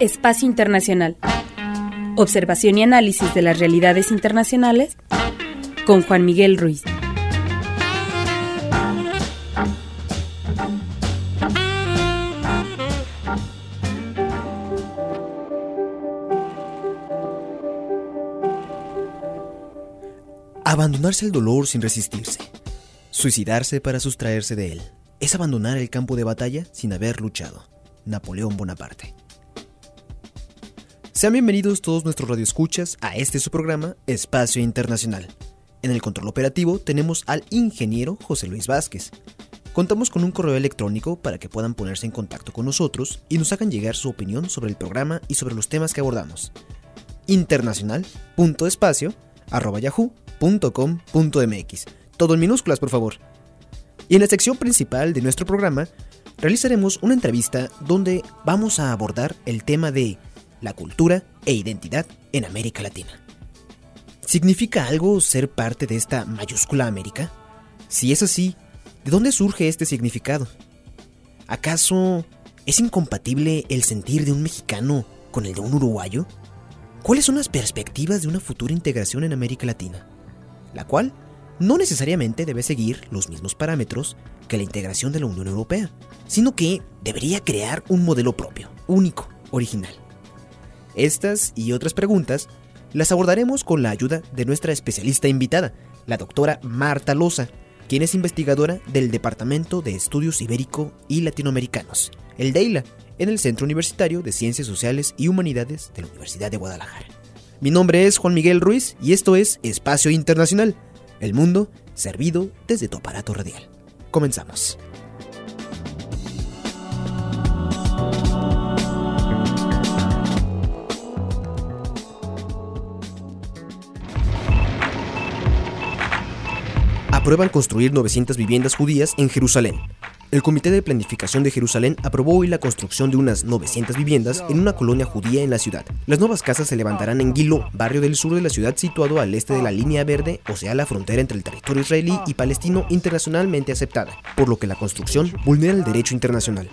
Espacio Internacional. Observación y análisis de las realidades internacionales con Juan Miguel Ruiz. Abandonarse al dolor sin resistirse. Suicidarse para sustraerse de él. Es abandonar el campo de batalla sin haber luchado. Napoleón Bonaparte. Sean bienvenidos todos nuestros radioescuchas a su programa Espacio Internacional. En el control operativo tenemos al ingeniero José Luis Vázquez. Contamos con un correo electrónico para que puedan ponerse en contacto con nosotros y nos hagan llegar su opinión sobre el programa y sobre los temas que abordamos. internacional.espacio@yahoo.com.mx. Todo en minúsculas, por favor. Y en la sección principal de nuestro programa realizaremos una entrevista donde vamos a abordar el tema de la cultura e identidad en América Latina. ¿Significa algo ser parte de esta mayúscula América? Si es así, ¿de dónde surge este significado? ¿Acaso es incompatible el sentir de un mexicano con el de un uruguayo? ¿Cuáles son las perspectivas de una futura integración en América Latina? La cual no necesariamente debe seguir los mismos parámetros que la integración de la Unión Europea, sino que debería crear un modelo propio, único, original. Estas y otras preguntas las abordaremos con la ayuda de nuestra especialista invitada, la doctora Marta Loza, quien es investigadora del Departamento de Estudios Ibérico y Latinoamericanos, el DEILA, en el Centro Universitario de Ciencias Sociales y Humanidades de la Universidad de Guadalajara. Mi nombre es Juan Miguel Ruiz y esto es Espacio Internacional, el mundo servido desde tu aparato radial. Comenzamos. Aprueban construir 900 viviendas judías en Jerusalén. El Comité de Planificación de Jerusalén aprobó hoy la construcción de unas 900 viviendas en una colonia judía en la ciudad. Las nuevas casas se levantarán en Gilo, barrio del sur de la ciudad situado al este de la línea verde, o sea, la frontera entre el territorio israelí y palestino internacionalmente aceptada, por lo que la construcción vulnera el derecho internacional.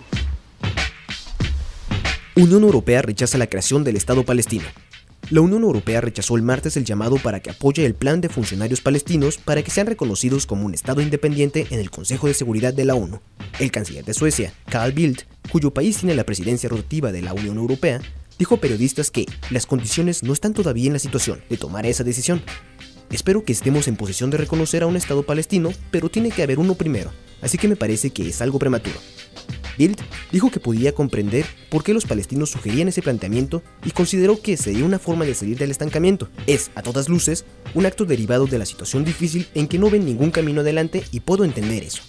Unión Europea rechaza la creación del Estado palestino. La Unión Europea rechazó el martes el llamado para que apoye el plan de funcionarios palestinos para que sean reconocidos como un Estado independiente en el Consejo de Seguridad de la ONU. El canciller de Suecia, Carl Bildt, cuyo país tiene la presidencia rotativa de la Unión Europea, dijo a periodistas que las condiciones no están todavía en la situación de tomar esa decisión. Espero que estemos en posición de reconocer a un Estado palestino, pero tiene que haber uno primero, así que me parece que es algo prematuro. Bildt dijo que podía comprender por qué los palestinos sugerían ese planteamiento y consideró que sería una forma de salir del estancamiento. Es, a todas luces, un acto derivado de la situación difícil en que no ven ningún camino adelante y puedo entender eso.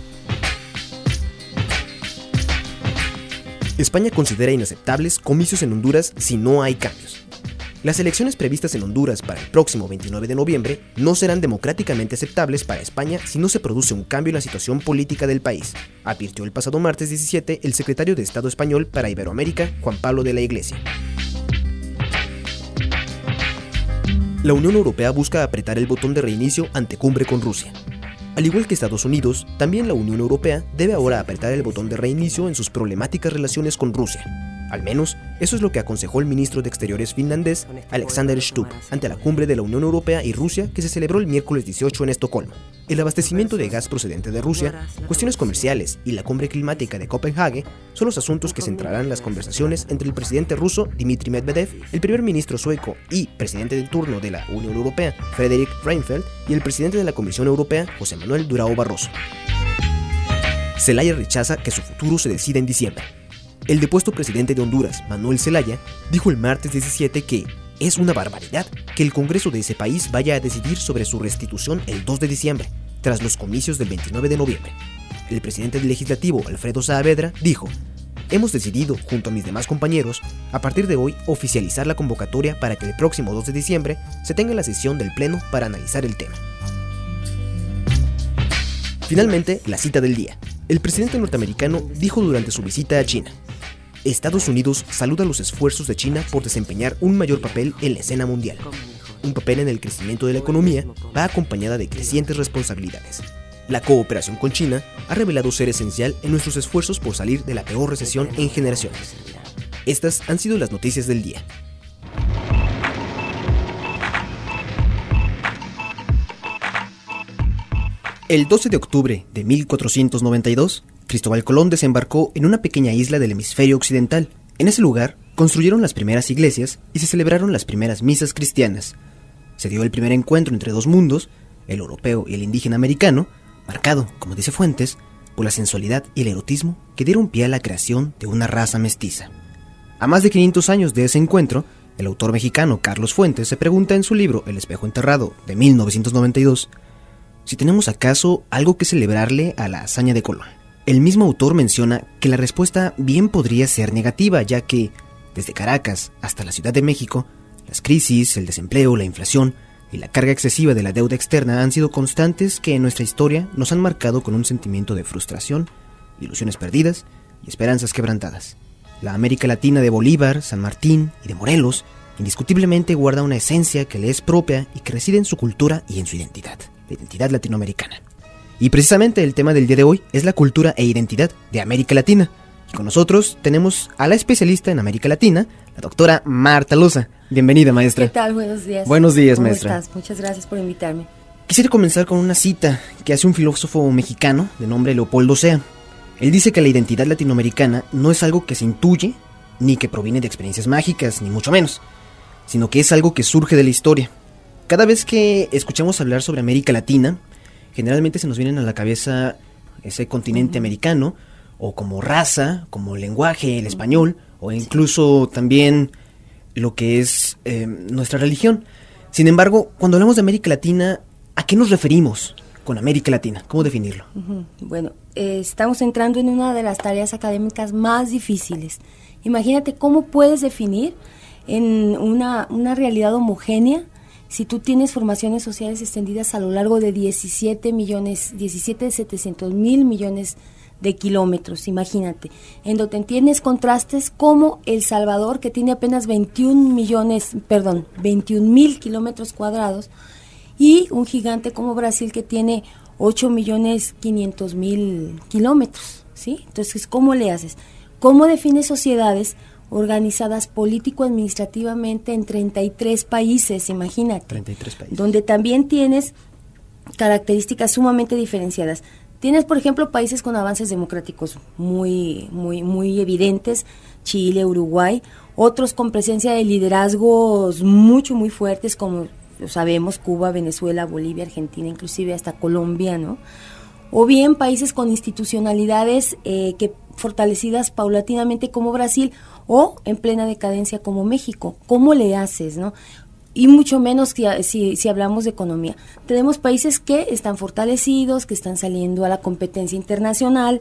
España considera inaceptables comicios en Honduras si no hay cambios. Las elecciones previstas en Honduras para el próximo 29 de noviembre no serán democráticamente aceptables para España si no se produce un cambio en la situación política del país, advirtió el pasado martes 17 el secretario de Estado español para Iberoamérica, Juan Pablo de la Iglesia. La Unión Europea busca apretar el botón de reinicio ante cumbre con Rusia. Al igual que Estados Unidos, también la Unión Europea debe ahora apretar el botón de reinicio en sus problemáticas relaciones con Rusia. Al menos, eso es lo que aconsejó el ministro de Exteriores finlandés, Alexander Stubb, ante la cumbre de la Unión Europea y Rusia que se celebró el miércoles 18 en Estocolmo. El abastecimiento de gas procedente de Rusia, cuestiones comerciales y la cumbre climática de Copenhague son los asuntos que centrarán las conversaciones entre el presidente ruso, Dmitry Medvedev, el primer ministro sueco y presidente de turno de la Unión Europea, Fredrik Reinfeldt, y el presidente de la Comisión Europea, José Manuel Durão Barroso. Zelaya rechaza que su futuro se decida en diciembre. El depuesto presidente de Honduras, Manuel Zelaya, dijo el martes 17 que es una barbaridad que el Congreso de ese país vaya a decidir sobre su restitución el 2 de diciembre, tras los comicios del 29 de noviembre. El presidente del Legislativo, Alfredo Saavedra, dijo: hemos decidido, junto a mis demás compañeros, a partir de hoy oficializar la convocatoria para que el próximo 2 de diciembre se tenga la sesión del Pleno para analizar el tema. Finalmente, la cita del día. El presidente norteamericano dijo durante su visita a China: Estados Unidos saluda los esfuerzos de China por desempeñar un mayor papel en la escena mundial. Un papel en el crecimiento de la economía va acompañada de crecientes responsabilidades. La cooperación con China ha revelado ser esencial en nuestros esfuerzos por salir de la peor recesión en generaciones. Estas han sido las noticias del día. El 12 de octubre de 1492, Cristóbal Colón desembarcó en una pequeña isla del hemisferio occidental. En ese lugar construyeron las primeras iglesias y se celebraron las primeras misas cristianas. Se dio el primer encuentro entre dos mundos, el europeo y el indígena americano, marcado, como dice Fuentes, por la sensualidad y el erotismo que dieron pie a la creación de una raza mestiza. A más de 500 años de ese encuentro, el autor mexicano Carlos Fuentes se pregunta en su libro El espejo enterrado, de 1992, si tenemos acaso algo que celebrarle a la hazaña de Colón. El mismo autor menciona que la respuesta bien podría ser negativa, ya que, desde Caracas hasta la Ciudad de México, las crisis, el desempleo, la inflación y la carga excesiva de la deuda externa han sido constantes que en nuestra historia nos han marcado con un sentimiento de frustración, ilusiones perdidas y esperanzas quebrantadas. La América Latina de Bolívar, San Martín y de Morelos indiscutiblemente guarda una esencia que le es propia y que reside en su cultura y en su identidad, la identidad latinoamericana. Y precisamente el tema del día de hoy es la cultura e identidad de América Latina. Y con nosotros tenemos a la especialista en América Latina, la doctora Marta Loza. Bienvenida, maestra. ¿Qué tal? Buenos días. Buenos días, ¿Cómo maestra. estás? Muchas gracias por invitarme. Quisiera comenzar con una cita que hace un filósofo mexicano de nombre Leopoldo Sea. Él dice que la identidad latinoamericana no es algo que se intuye, ni que proviene de experiencias mágicas, ni mucho menos, sino que es algo que surge de la historia. Cada vez que escuchamos hablar sobre América Latina, generalmente se nos vienen a la cabeza ese continente americano, o como raza, como lenguaje, el español, o incluso también lo que es nuestra religión. Sin embargo, cuando hablamos de América Latina, ¿a qué nos referimos con América Latina? ¿Cómo definirlo? Bueno, estamos entrando en una de las tareas académicas más difíciles. Imagínate cómo puedes definir en una realidad homogénea si tú tienes formaciones sociales extendidas a lo largo de 17.700.000 millones de kilómetros, imagínate, en donde tienes contrastes como El Salvador, que tiene apenas 21.000 kilómetros cuadrados, y un gigante como Brasil, que tiene 8.500.000 kilómetros, ¿sí? Entonces, ¿cómo le haces? ¿Cómo defines sociedades organizadas político-administrativamente en 33 países, imagínate? 33 países. Donde también tienes características sumamente diferenciadas. Tienes, por ejemplo, países con avances democráticos muy evidentes, Chile, Uruguay, otros con presencia de liderazgos muy fuertes, como lo sabemos, Cuba, Venezuela, Bolivia, Argentina, inclusive hasta Colombia, ¿no? O bien países con institucionalidades que fortalecidas paulatinamente como Brasil, o en plena decadencia como México. ¿Cómo le haces, no? Y mucho menos si hablamos de economía. Tenemos países que están fortalecidos, que están saliendo a la competencia internacional,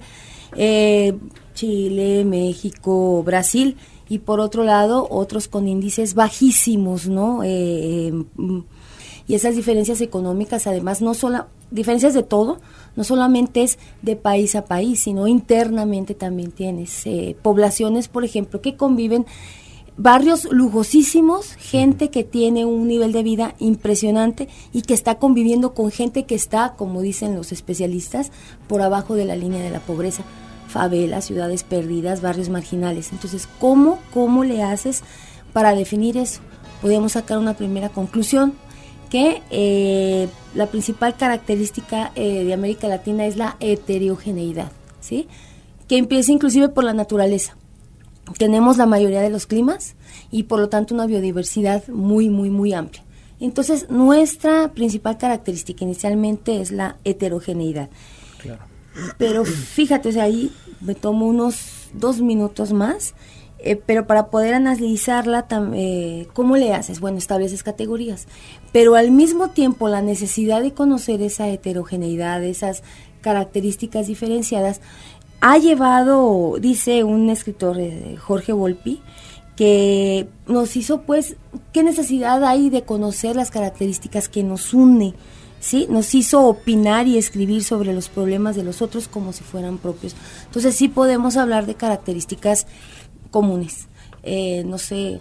Chile, México, Brasil, y por otro lado otros con índices bajísimos, ¿no? Y esas diferencias económicas, además, diferencias de todo, no solamente es de país a país, sino internamente también tienes poblaciones, por ejemplo, que conviven, barrios lujosísimos, gente que tiene un nivel de vida impresionante y que está conviviendo con gente que está, como dicen los especialistas, por abajo de la línea de la pobreza, favelas, ciudades perdidas, barrios marginales. Entonces, ¿cómo le haces para definir eso? Podemos sacar una primera conclusión, que la principal característica de América Latina es la heterogeneidad, ¿sí? Que empieza inclusive por la naturaleza. Tenemos la mayoría de los climas y por lo tanto una biodiversidad muy amplia. Entonces, nuestra principal característica inicialmente es la heterogeneidad. Claro. Pero fíjate, o sea, ahí me tomo unos 2 minutos más, pero para poder analizarla, ¿cómo le haces? Bueno, estableces categorías, pero al mismo tiempo la necesidad de conocer esa heterogeneidad, esas características diferenciadas, ha llevado, dice un escritor, Jorge Volpi, que nos hizo, pues, ¿qué necesidad hay de conocer las características que nos une? ¿Sí? Nos hizo opinar y escribir sobre los problemas de los otros como si fueran propios. Entonces sí podemos hablar de características comunes. No sé,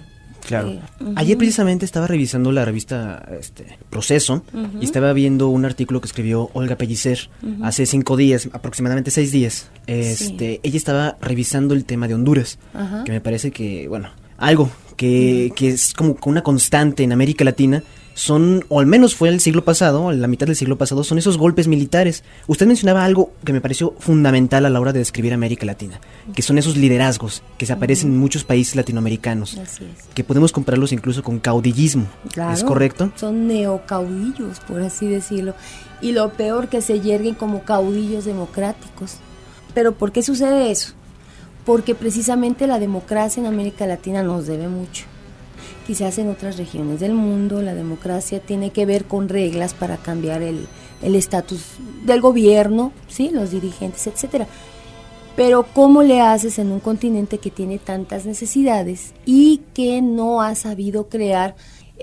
Claro. Ayer precisamente estaba revisando la revista Proceso y estaba viendo un artículo que escribió Olga Pellicer hace 5 días, aproximadamente 6 días. Ella estaba revisando el tema de Honduras, que me parece que, bueno, algo que es como una constante en América Latina. Son, o al menos fue el siglo pasado, la mitad del siglo pasado, son esos golpes militares. Usted mencionaba algo que me pareció fundamental a la hora de describir América Latina, que son esos liderazgos que se aparecen en muchos países latinoamericanos, Así es. que podemos compararlos incluso con caudillismo. Claro, ¿Es correcto? Son neocaudillos, por así decirlo. Y lo peor, que se yerguen como caudillos democráticos. ¿Pero por qué sucede eso? Porque precisamente la democracia en América Latina nos debe mucho. Quizás en otras regiones del mundo la democracia tiene que ver con reglas para cambiar el estatus del gobierno, ¿sí? Los dirigentes, etcétera. Pero ¿cómo le haces en un continente que tiene tantas necesidades y que no ha sabido crear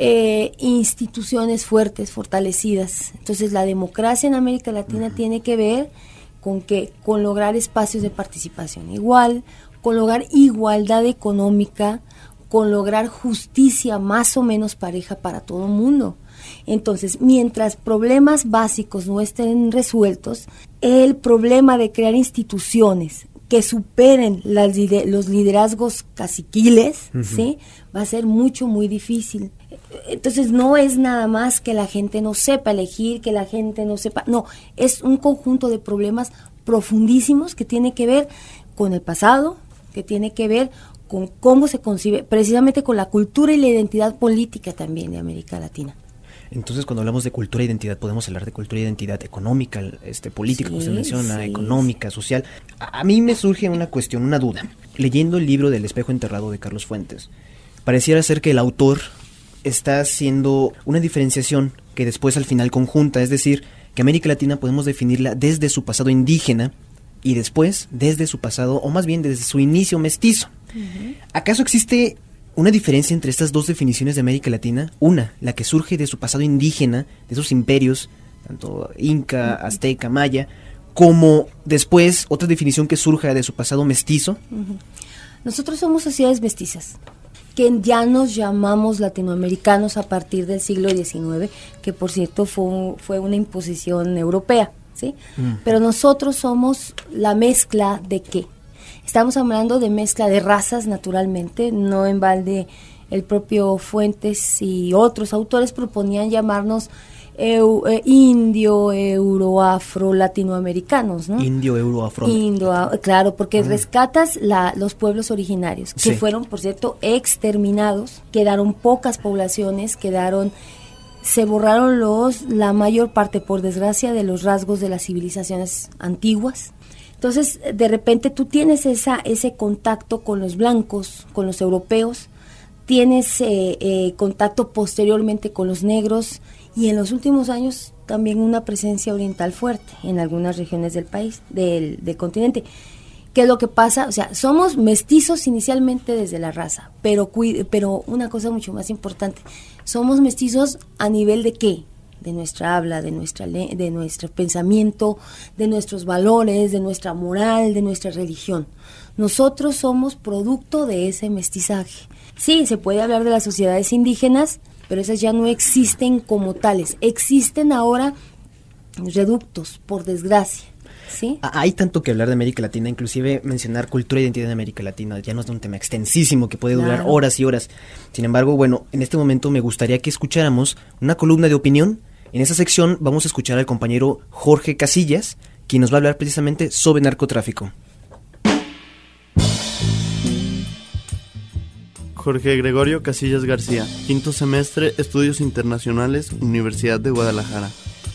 instituciones fuertes, fortalecidas? Entonces la democracia en América Latina tiene que ver con lograr espacios de participación igual, con lograr igualdad económica, con lograr justicia más o menos pareja para todo el mundo. Entonces, mientras problemas básicos no estén resueltos, el problema de crear instituciones que superen los liderazgos caciquiles, ¿sí?, va a ser muy difícil. Entonces, no es nada más que la gente no sepa elegir, que la gente no sepa... No, es un conjunto de problemas profundísimos que tiene que ver con el pasado, que tiene que ver con cómo se concibe, precisamente con la cultura y la identidad política también de América Latina. Entonces, cuando hablamos de cultura e identidad, podemos hablar de cultura e identidad económica, política, como usted menciona, económica, social. A mí me surge una cuestión, una duda. Leyendo el libro del Espejo Enterrado de Carlos Fuentes, pareciera ser que el autor está haciendo una diferenciación que después al final conjunta, es decir, que América Latina podemos definirla desde su pasado indígena y después desde su pasado, o más bien desde su inicio mestizo. ¿Acaso existe una diferencia entre estas dos definiciones de América Latina? Una, la que surge de su pasado indígena, de esos imperios, tanto inca, azteca, maya, como después otra definición que surja de su pasado mestizo. Nosotros somos sociedades mestizas, que ya nos llamamos latinoamericanos a partir del siglo XIX, que por cierto fue una imposición europea, ¿sí? Pero nosotros somos la mezcla de ¿qué? Estamos hablando de mezcla de razas, naturalmente, no en balde el propio Fuentes y otros autores proponían llamarnos indio, euro, afro, latinoamericanos, ¿no? Indio, euro, afro. Claro, porque rescatas los pueblos originarios, que fueron, por cierto, exterminados, quedaron pocas poblaciones, se borraron la mayor parte, por desgracia, de los rasgos de las civilizaciones antiguas. Entonces, de repente tú tienes ese contacto con los blancos, con los europeos, tienes contacto posteriormente con los negros y en los últimos años también una presencia oriental fuerte en algunas regiones del país, del continente. ¿Qué es lo que pasa? O sea, somos mestizos inicialmente desde la raza, pero una cosa mucho más importante, somos mestizos a nivel de ¿qué? De nuestra habla, de nuestro pensamiento, de nuestros valores, de nuestra moral, de nuestra religión. Nosotros somos producto de ese mestizaje. Sí, se puede hablar de las sociedades indígenas, pero esas ya no existen como tales. Existen ahora reductos, por desgracia. ¿Sí? Hay tanto que hablar de América Latina, inclusive mencionar cultura e identidad de América Latina ya no es un tema extensísimo que puede durar horas y horas. Sin embargo, bueno, en este momento me gustaría que escucháramos una columna de opinión. En esa sección vamos a escuchar al compañero Jorge Casillas, quien nos va a hablar precisamente sobre narcotráfico. Jorge Gregorio Casillas García, quinto semestre, Estudios Internacionales, Universidad de Guadalajara.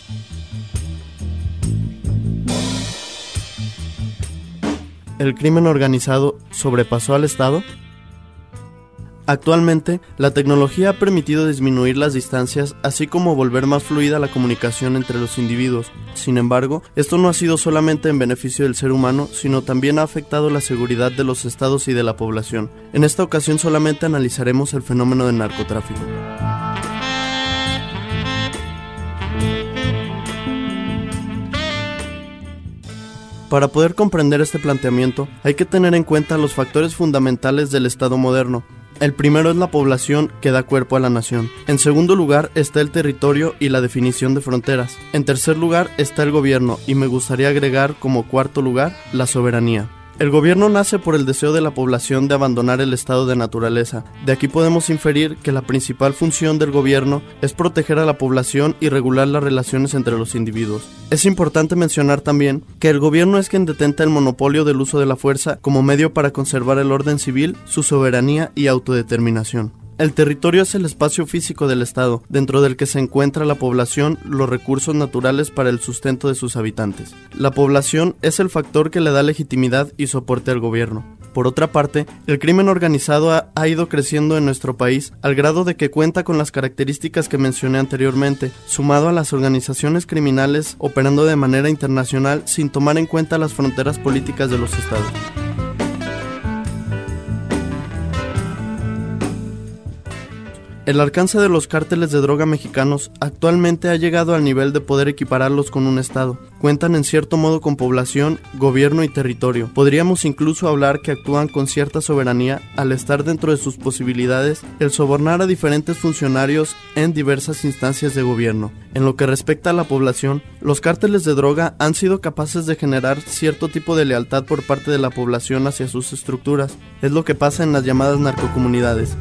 ¿El crimen organizado sobrepasó al Estado? Actualmente, la tecnología ha permitido disminuir las distancias, así como volver más fluida la comunicación entre los individuos. Sin embargo, esto no ha sido solamente en beneficio del ser humano, sino también ha afectado la seguridad de los estados y de la población. En esta ocasión solamente analizaremos el fenómeno del narcotráfico. Para poder comprender este planteamiento, hay que tener en cuenta los factores fundamentales del Estado moderno. El primero es la población que da cuerpo a la nación. En segundo lugar está el territorio y la definición de fronteras. En tercer lugar está el gobierno y me gustaría agregar como cuarto lugar la soberanía. El gobierno nace por el deseo de la población de abandonar el estado de naturaleza. De aquí podemos inferir que la principal función del gobierno es proteger a la población y regular las relaciones entre los individuos. Es importante mencionar también que el gobierno es quien detenta el monopolio del uso de la fuerza como medio para conservar el orden civil, su soberanía y autodeterminación. El territorio es el espacio físico del Estado, dentro del que se encuentra la población, los recursos naturales para el sustento de sus habitantes. La población es el factor que le da legitimidad y soporte al gobierno. Por otra parte, el crimen organizado ha ido creciendo en nuestro país al grado de que cuenta con las características que mencioné anteriormente, sumado a las organizaciones criminales operando de manera internacional sin tomar en cuenta las fronteras políticas de los estados. El alcance de los cárteles de droga mexicanos actualmente ha llegado al nivel de poder equipararlos con un estado. Cuentan en cierto modo con población, gobierno y territorio. Podríamos incluso hablar que actúan con cierta soberanía al estar dentro de sus posibilidades el sobornar a diferentes funcionarios en diversas instancias de gobierno. En lo que respecta a la población, los cárteles de droga han sido capaces de generar cierto tipo de lealtad por parte de la población hacia sus estructuras. Es lo que pasa en las llamadas narcocomunidades.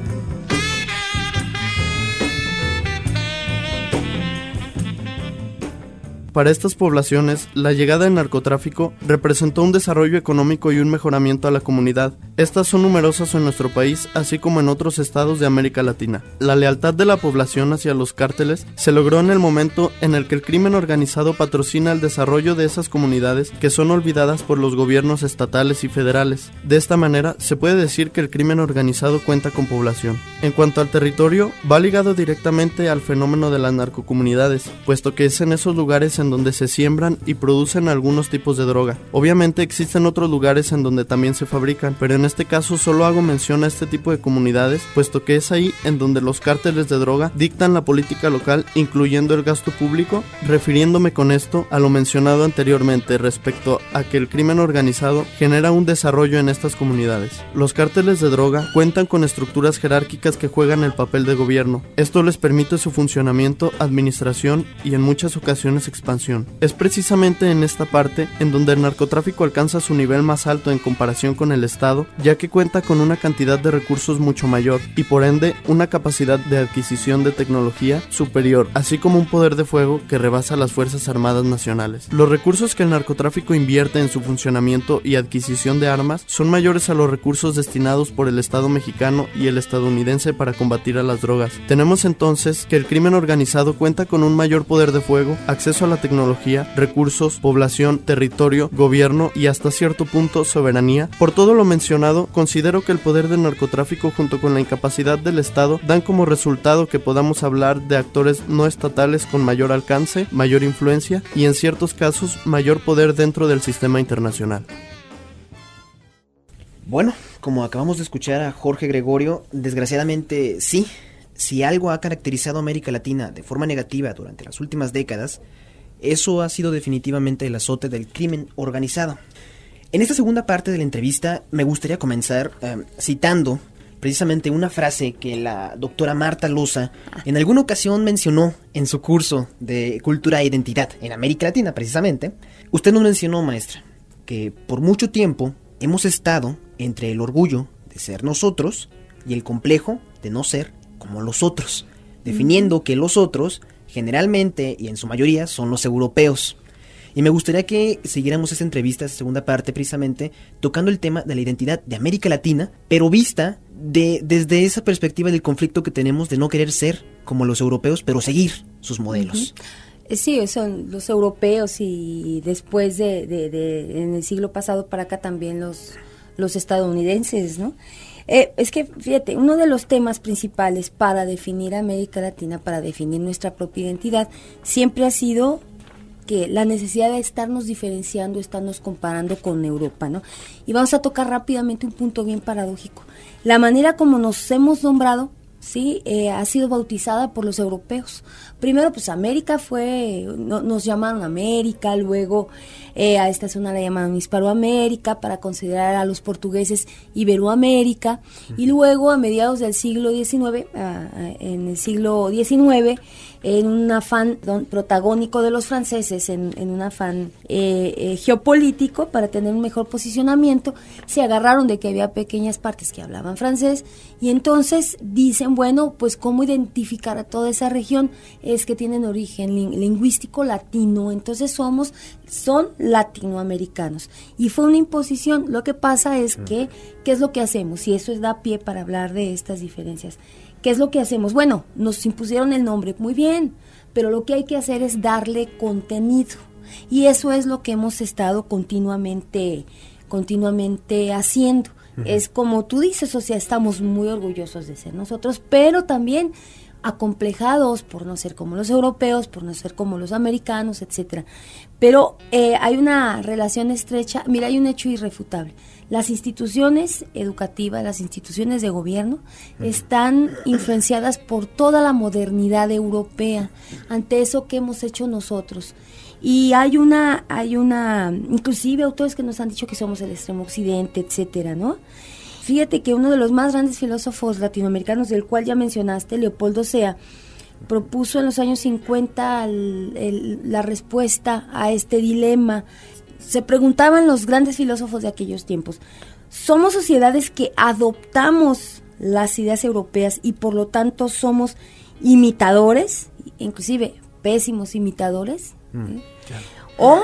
Para estas poblaciones, la llegada del narcotráfico representó un desarrollo económico y un mejoramiento a la comunidad. Estas son numerosas en nuestro país, así como en otros estados de América Latina. La lealtad de la población hacia los cárteles se logró en el momento en el que el crimen organizado patrocina el desarrollo de esas comunidades que son olvidadas por los gobiernos estatales y federales. De esta manera, se puede decir que el crimen organizado cuenta con población. En cuanto al territorio, va ligado directamente al fenómeno de las narcocomunidades, puesto que es en esos lugares en donde se siembran y producen algunos tipos de droga. Obviamente existen otros lugares en donde también se fabrican, pero en este caso solo hago mención a este tipo de comunidades, puesto que es ahí en donde los cárteles de droga dictan la política local, incluyendo el gasto público, refiriéndome con esto a lo mencionado anteriormente respecto a que el crimen organizado genera un desarrollo en estas comunidades. Los cárteles de droga cuentan con estructuras jerárquicas que juegan el papel de gobierno. Esto les permite su funcionamiento, administración y en muchas ocasiones expansión. Es precisamente en esta parte en donde el narcotráfico alcanza su nivel más alto en comparación con el Estado, ya que cuenta con una cantidad de recursos mucho mayor y por ende una capacidad de adquisición de tecnología superior, así como un poder de fuego que rebasa las Fuerzas Armadas nacionales. Los recursos que el narcotráfico invierte en su funcionamiento y adquisición de armas son mayores a los recursos destinados por el Estado mexicano y el estadounidense para combatir a las drogas. Tenemos entonces que el crimen organizado cuenta con un mayor poder de fuego, acceso a la tecnología, recursos, población, territorio, gobierno y hasta cierto punto soberanía. Por todo lo mencionado, considero que el poder del narcotráfico junto con la incapacidad del Estado dan como resultado que podamos hablar de actores no estatales con mayor alcance, mayor influencia y en ciertos casos mayor poder dentro del sistema internacional. Bueno, como acabamos de escuchar a Jorge Gregorio, desgraciadamente sí, si algo ha caracterizado a América Latina de forma negativa durante las últimas décadas, eso ha sido definitivamente el azote del crimen organizado. En esta segunda parte de la entrevista me gustaría comenzar citando precisamente una frase que la doctora Marta Loza en alguna ocasión mencionó en su curso de Cultura e Identidad en América Latina precisamente. Usted nos mencionó, maestra, que por mucho tiempo hemos estado entre el orgullo de ser nosotros y el complejo de no ser como los otros, definiendo que los otros generalmente y en su mayoría son los europeos. Y me gustaría que siguiéramos esta entrevista, esta segunda parte precisamente, tocando el tema de la identidad de América Latina, pero vista desde esa perspectiva del conflicto que tenemos de no querer ser como los europeos, pero seguir sus modelos. Sí, son los europeos y después en el siglo pasado para acá también los estadounidenses, ¿no? Es que, fíjate, uno de los temas principales para definir América Latina, para definir nuestra propia identidad, siempre ha sido que la necesidad de estarnos diferenciando, estarnos comparando con Europa, ¿no? Y vamos a tocar rápidamente un punto bien paradójico. La manera como nos hemos nombrado, sí, ha sido bautizada por los europeos. Primero, pues América nos llamaron América, luego a esta zona la llamaban Hispanoamérica, para considerar a los portugueses Iberoamérica, y luego a mediados del siglo XIX, en el siglo XIX, en un afán protagónico de los franceses, en un afán geopolítico para tener un mejor posicionamiento, se agarraron de que había pequeñas partes que hablaban francés, y entonces dicen, bueno, pues cómo identificar a toda esa región, es que tienen origen lingüístico latino, entonces son latinoamericanos, y fue una imposición. Lo que pasa es que, ¿qué es lo que hacemos? Y eso da pie para hablar de estas diferencias. ¿Qué es lo que hacemos? Bueno, nos impusieron el nombre, muy bien, pero lo que hay que hacer es darle contenido, y eso es lo que hemos estado continuamente haciendo. Es como tú dices, o sea, estamos muy orgullosos de ser nosotros, pero también acomplejados por no ser como los europeos, por no ser como los americanos, etcétera. Pero hay una relación estrecha. Mira, hay un hecho irrefutable. Las instituciones educativas, las instituciones de gobierno están influenciadas por toda la modernidad europea, ante eso que hemos hecho nosotros. Y hay una, inclusive autores que nos han dicho que somos el extremo occidente, etcétera, ¿no? Fíjate que uno de los más grandes filósofos latinoamericanos, del cual ya mencionaste, Leopoldo Sea, propuso en los años 50 la respuesta a este dilema. Se preguntaban los grandes filósofos de aquellos tiempos: ¿somos sociedades que adoptamos las ideas europeas y por lo tanto somos imitadores, inclusive pésimos imitadores? Claro. O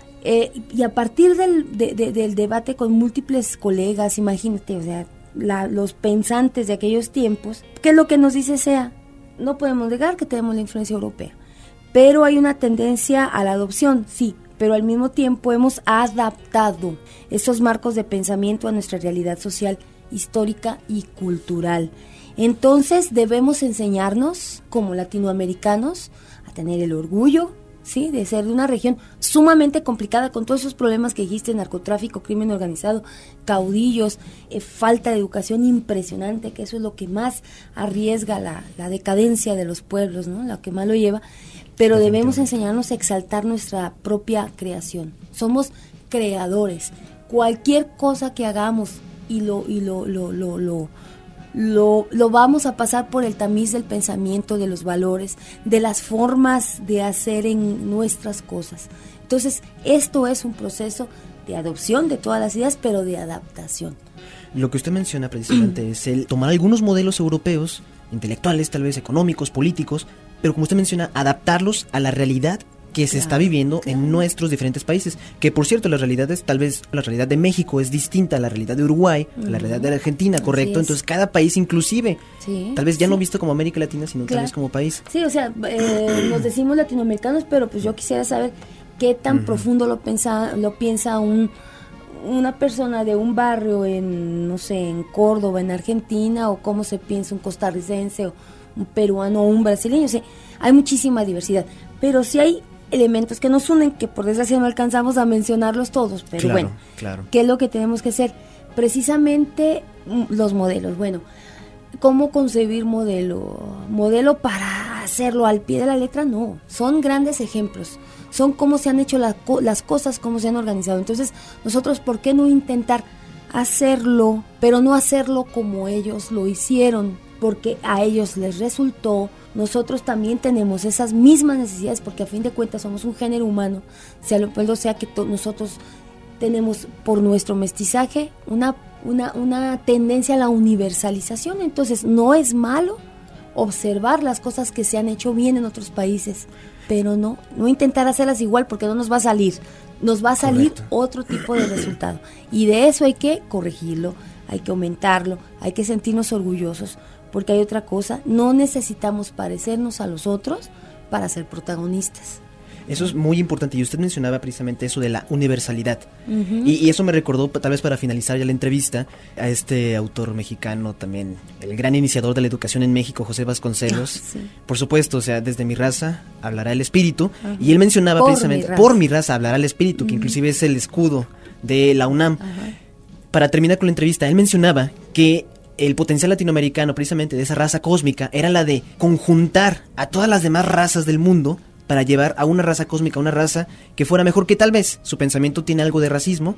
y a partir del debate con múltiples colegas, imagínate, o sea, los pensantes de aquellos tiempos, ¿qué es lo que nos dice Sea? No podemos negar que tenemos la influencia europea, pero hay una tendencia a la adopción, sí, pero al mismo tiempo hemos adaptado esos marcos de pensamiento a nuestra realidad social, histórica y cultural. Entonces debemos enseñarnos como latinoamericanos a tener el orgullo, ¿sí?, de ser de una región sumamente complicada, con todos esos problemas que dijiste: narcotráfico, crimen organizado, caudillos, falta de educación impresionante, que eso es lo que más arriesga la decadencia de los pueblos, ¿no?, lo que más lo lleva. Pero debemos enseñarnos a exaltar nuestra propia creación. Somos creadores. Cualquier cosa que hagamos y lo vamos a pasar por el tamiz del pensamiento, de los valores, de las formas de hacer en nuestras cosas. Entonces, esto es un proceso de adopción de todas las ideas, pero de adaptación. Lo que usted menciona precisamente es el tomar algunos modelos europeos, intelectuales, tal vez económicos, políticos, pero como usted menciona, adaptarlos a la realidad que se está viviendo en nuestros diferentes países, que por cierto las realidades, tal vez la realidad de México es distinta a la realidad de Uruguay, a la realidad de Argentina, correcto, entonces cada país inclusive, tal vez ya no visto como América Latina, sino tal vez como país. Sí, o sea, nos decimos latinoamericanos, pero pues yo quisiera saber qué tan profundo lo piensa una persona de un barrio en, no sé, en Córdoba, en Argentina, o cómo se piensa un costarricense, o un peruano, o un brasileño. O sea, hay muchísima diversidad, pero sí hay elementos que nos unen, que por desgracia no alcanzamos a mencionarlos todos, pero claro. ¿Qué es lo que tenemos que hacer? Precisamente los modelos. Bueno, ¿cómo concebir modelo? ¿Modelo para hacerlo al pie de la letra? No, son grandes ejemplos, son cómo se han hecho las cosas, cómo se han organizado. Entonces, nosotros, ¿por qué no intentar hacerlo, pero no hacerlo como ellos lo hicieron? Porque a ellos les resultó. Nosotros también tenemos esas mismas necesidades, porque a fin de cuentas somos un género humano, sea que nosotros tenemos por nuestro mestizaje una tendencia a la universalización. Entonces no es malo observar las cosas que se han hecho bien en otros países, pero no intentar hacerlas igual, porque no nos va a salir, nos va a salir otro tipo de resultado, y de eso hay que corregirlo, hay que aumentarlo, hay que sentirnos orgullosos. Porque hay otra cosa, no necesitamos parecernos a los otros para ser protagonistas. Eso es muy importante, y usted mencionaba precisamente eso de la universalidad. Y eso me recordó, tal vez para finalizar ya la entrevista, a este autor mexicano también, el gran iniciador de la educación en México, José Vasconcelos. Sí. Por supuesto, o sea, desde mi raza hablará el espíritu. Y él mencionaba precisamente, por mi raza hablará el espíritu, que inclusive es el escudo de la UNAM. Para terminar con la entrevista, él mencionaba que el potencial latinoamericano, precisamente de esa raza cósmica, era la de conjuntar a todas las demás razas del mundo para llevar a una raza cósmica, una raza que fuera mejor, que tal vez su pensamiento tiene algo de racismo,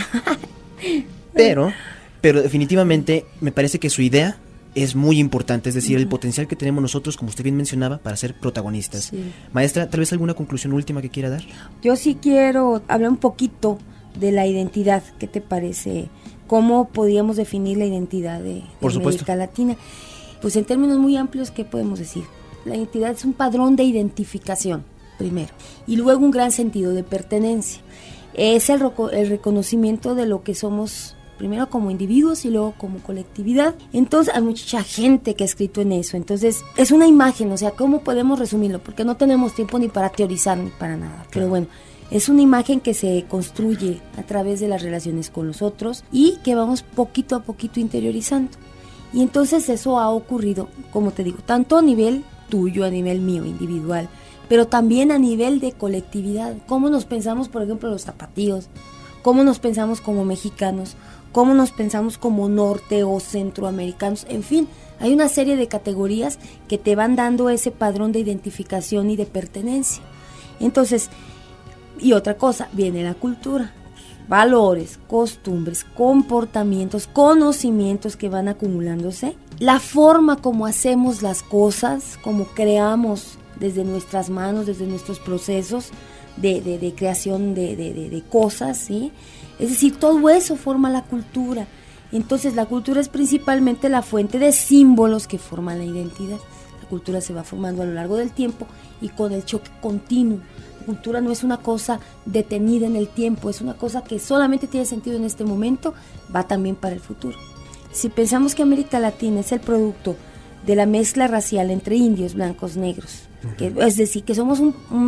pero definitivamente me parece que su idea es muy importante, es decir, el potencial que tenemos nosotros, como usted bien mencionaba, para ser protagonistas. Sí. Maestra, ¿tal vez alguna conclusión última que quiera dar? Yo sí quiero hablar un poquito de la identidad. ¿Qué te parece? ¿Cómo podríamos definir la identidad de América Latina? Pues en términos muy amplios, ¿qué podemos decir? La identidad es un padrón de identificación, primero, y luego un gran sentido de pertenencia. Es el reconocimiento de lo que somos, primero como individuos y luego como colectividad. Entonces hay mucha gente que ha escrito en eso. Entonces es una imagen, o sea, ¿cómo podemos resumirlo? Porque no tenemos tiempo ni para teorizar ni para nada. Claro. Pero bueno, es una imagen que se construye a través de las relaciones con los otros y que vamos poquito a poquito interiorizando. Y entonces eso ha ocurrido, como te digo, tanto a nivel tuyo, a nivel mío, individual, pero también a nivel de colectividad. ¿Cómo nos pensamos, por ejemplo, los zapatillos? ¿Cómo nos pensamos como mexicanos? ¿Cómo nos pensamos como norte o centroamericanos? En fin, hay una serie de categorías que te van dando ese padrón de identificación y de pertenencia. Entonces, y otra cosa, viene la cultura. Valores, costumbres, comportamientos, conocimientos que van acumulándose, la forma como hacemos las cosas, como creamos desde nuestras manos, desde nuestros procesos de creación de cosas, ¿sí? Es decir, todo eso forma la cultura. Entonces la cultura es principalmente la fuente de símbolos que forman la identidad. La cultura se va formando a lo largo del tiempo y con el choque continuo. La cultura no es una cosa detenida en el tiempo, es una cosa que solamente tiene sentido en este momento, va también para el futuro. Si pensamos que América Latina es el producto de la mezcla racial entre indios, blancos, negros, que, es decir, que somos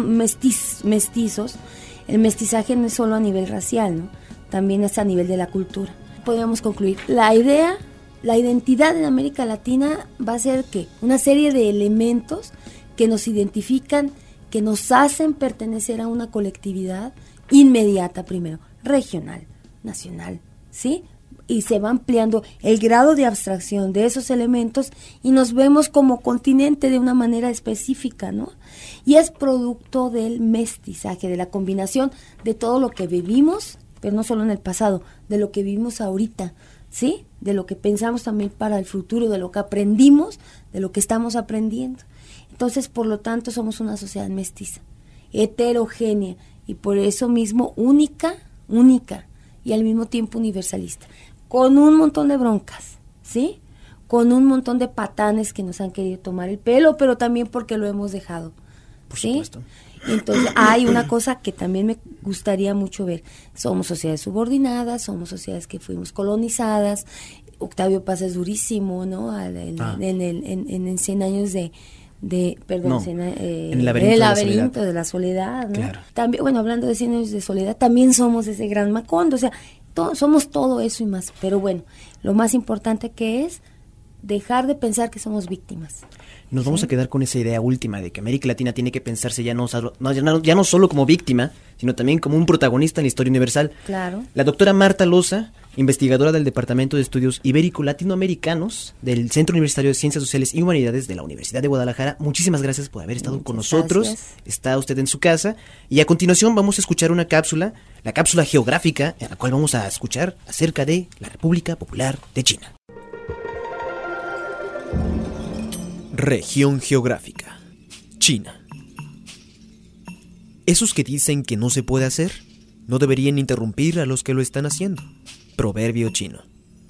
mestizos, el mestizaje no es solo a nivel racial, ¿no? También es a nivel de la cultura. Podríamos concluir, la identidad en América Latina va a ser ¿qué? Una serie de elementos que nos identifican, que nos hacen pertenecer a una colectividad inmediata primero, regional, nacional, ¿sí? Y se va ampliando el grado de abstracción de esos elementos y nos vemos como continente de una manera específica, ¿no? Y es producto del mestizaje, de la combinación de todo lo que vivimos, pero no solo en el pasado, de lo que vivimos ahorita, ¿sí? De lo que pensamos también para el futuro, de lo que aprendimos, de lo que estamos aprendiendo. Entonces, por lo tanto, somos una sociedad mestiza, heterogénea y por eso mismo única y al mismo tiempo universalista, con un montón de broncas, ¿sí? Con un montón de patanes que nos han querido tomar el pelo, pero también porque lo hemos dejado, por ¿sí? supuesto. Entonces, hay una cosa que también me gustaría mucho ver. Somos sociedades subordinadas, somos sociedades que fuimos colonizadas. Octavio Paz es durísimo, ¿no? En 100 años en el laberinto de la soledad, ¿no? Claro. También, bueno, hablando de 100 años de soledad, también somos ese gran Macondo, o sea, somos todo eso y más. Pero bueno, lo más importante que es dejar de pensar que somos víctimas. Nos vamos a quedar con esa idea última de que América Latina tiene que pensarse ya no solo como víctima, sino también como un protagonista en la historia universal. Claro. La doctora Marta Loza, investigadora del Departamento de Estudios Ibérico-Latinoamericanos del Centro Universitario de Ciencias Sociales y Humanidades de la Universidad de Guadalajara, muchísimas gracias por haber estado con nosotros. Gracias. Está usted en su casa y a continuación vamos a escuchar una cápsula, la cápsula geográfica, en la cual vamos a escuchar acerca de la República Popular de China. Región geográfica. China. Esos que dicen que no se puede hacer, no deberían interrumpir a los que lo están haciendo. Proverbio chino.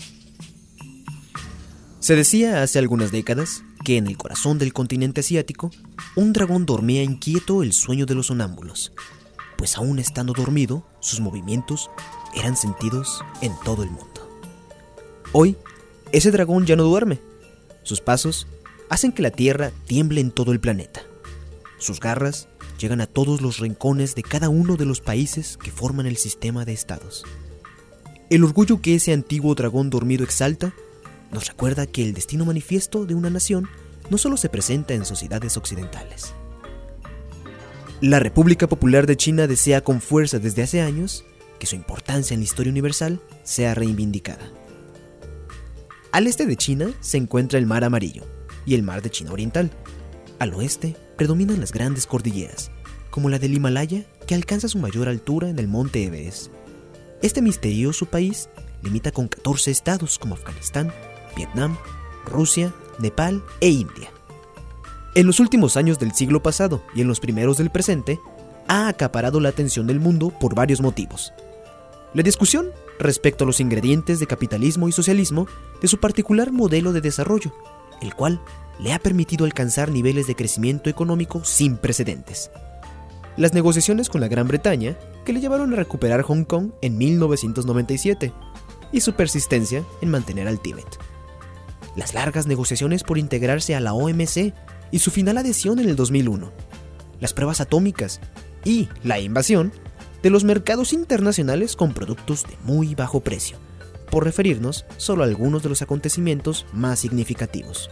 Se decía hace algunas décadas que en el corazón del continente asiático, un dragón dormía inquieto el sueño de los sonámbulos, pues aún estando dormido, sus movimientos eran sentidos en todo el mundo. Hoy, ese dragón ya no duerme. Sus pasos hacen que la Tierra tiemble en todo el planeta. Sus garras llegan a todos los rincones de cada uno de los países que forman el sistema de estados. El orgullo que ese antiguo dragón dormido exalta nos recuerda que el destino manifiesto de una nación no solo se presenta en sociedades occidentales. La República Popular de China desea con fuerza desde hace años que su importancia en la historia universal sea reivindicada. Al este de China se encuentra el Mar Amarillo y el Mar de China Oriental. Al oeste predominan las grandes cordilleras, como la del Himalaya, que alcanza su mayor altura en el monte Everest. Este misterioso país limita con 14 estados como Afganistán, Vietnam, Rusia, Nepal e India. En los últimos años del siglo pasado y en los primeros del presente, ha acaparado la atención del mundo por varios motivos. La discusión respecto a los ingredientes de capitalismo y socialismo de su particular modelo de desarrollo, el cual le ha permitido alcanzar niveles de crecimiento económico sin precedentes. Las negociaciones con la Gran Bretaña, que le llevaron a recuperar Hong Kong en 1997, y su persistencia en mantener al Tíbet. Las largas negociaciones por integrarse a la OMC y su final adhesión en el 2001. Las pruebas atómicas y la invasión de los mercados internacionales con productos de muy bajo precio, por referirnos solo a algunos de los acontecimientos más significativos.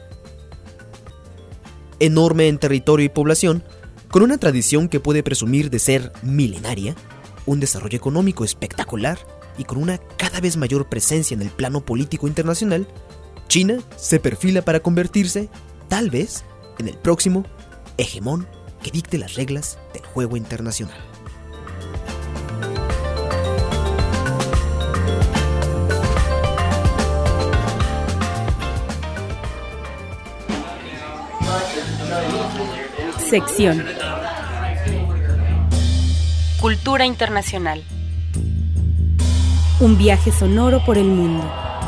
Enorme en territorio y población, con una tradición que puede presumir de ser milenaria, un desarrollo económico espectacular y con una cada vez mayor presencia en el plano político internacional, China se perfila para convertirse, tal vez, en el próximo hegemón que dicte las reglas del juego internacional. Sección Cultura Internacional. Un viaje sonoro por el mundo.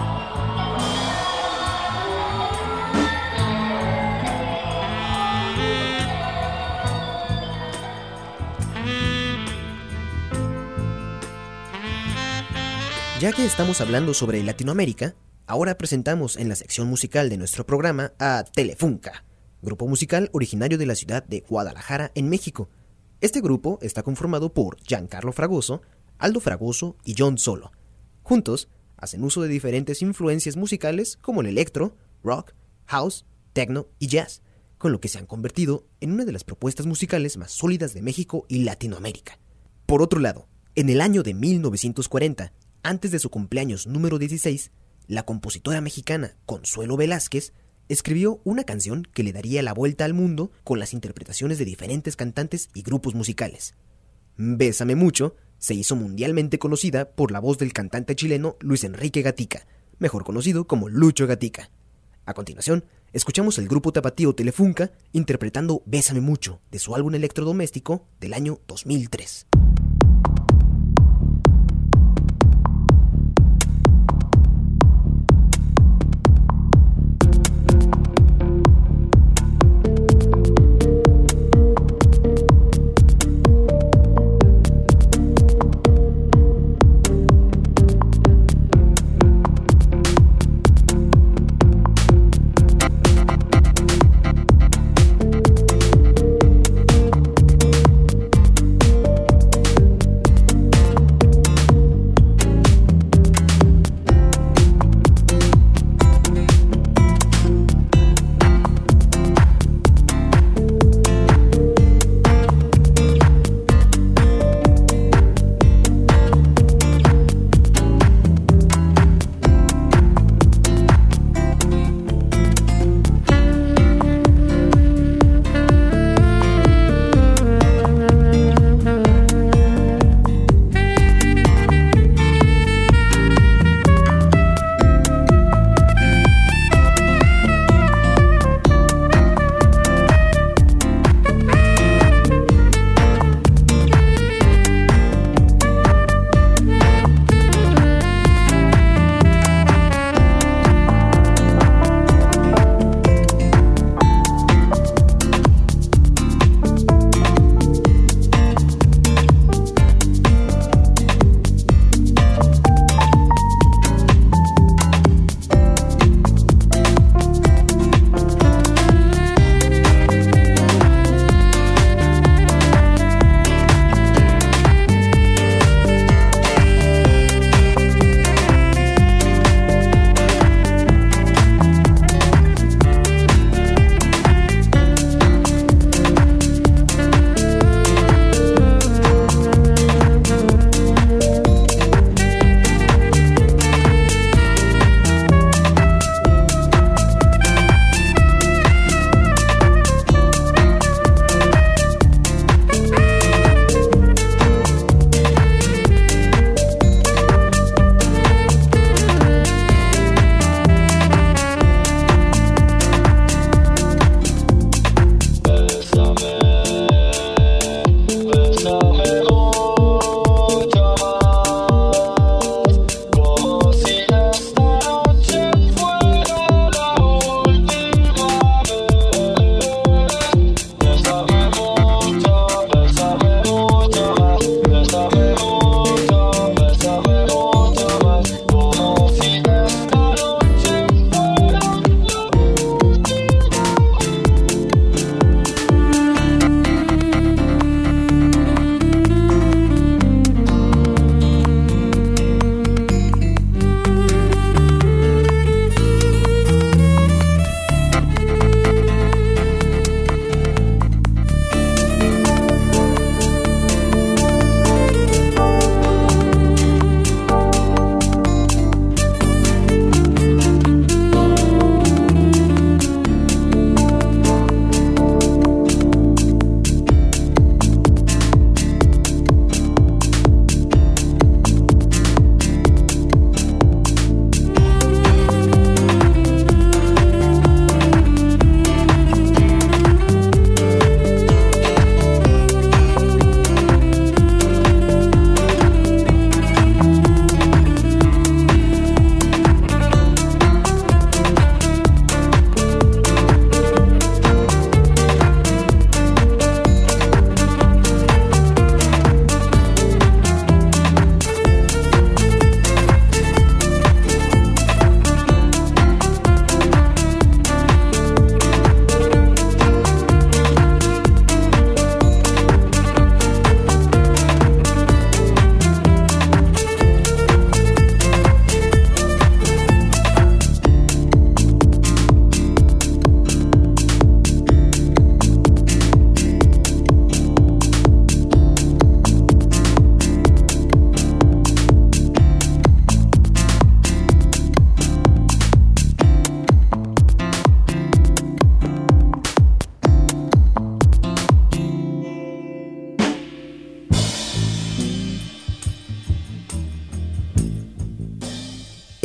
Ya que estamos hablando sobre Latinoamérica, ahora presentamos en la sección musical de nuestro programa a Telefunka, grupo musical originario de la ciudad de Guadalajara, en México. Este grupo está conformado por Giancarlo Fragoso, Aldo Fragoso y John Solo. Juntos, hacen uso de diferentes influencias musicales como el electro, rock, house, techno y jazz, con lo que se han convertido en una de las propuestas musicales más sólidas de México y Latinoamérica. Por otro lado, en el año de 1940, antes de su cumpleaños número 16, la compositora mexicana Consuelo Velázquez escribió una canción que le daría la vuelta al mundo con las interpretaciones de diferentes cantantes y grupos musicales. Bésame mucho se hizo mundialmente conocida por la voz del cantante chileno Luis Enrique Gatica, mejor conocido como Lucho Gatica. A continuación, escuchamos el grupo tapatío Telefunka interpretando Bésame mucho de su álbum electrodoméstico del año 2003.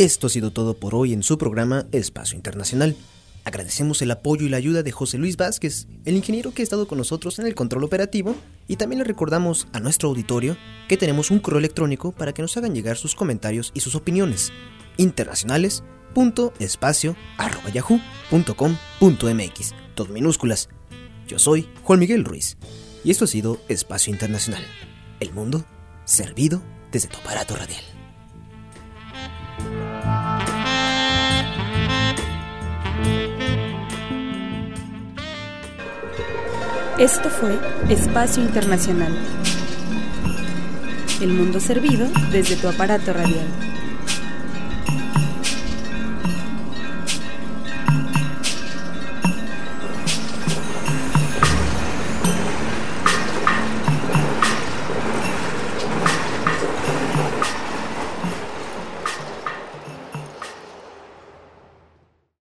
Esto ha sido todo por hoy en su programa Espacio Internacional. Agradecemos el apoyo y la ayuda de José Luis Vázquez, el ingeniero que ha estado con nosotros en el control operativo, y también le recordamos a nuestro auditorio que tenemos un correo electrónico para que nos hagan llegar sus comentarios y sus opiniones: internacionales.espacio@yahoo.com.mx, todo minúsculas. Yo soy Juan Miguel Ruiz y esto ha sido Espacio Internacional, el mundo servido desde tu aparato radial. Esto fue Espacio Internacional, el mundo servido desde tu aparato radial.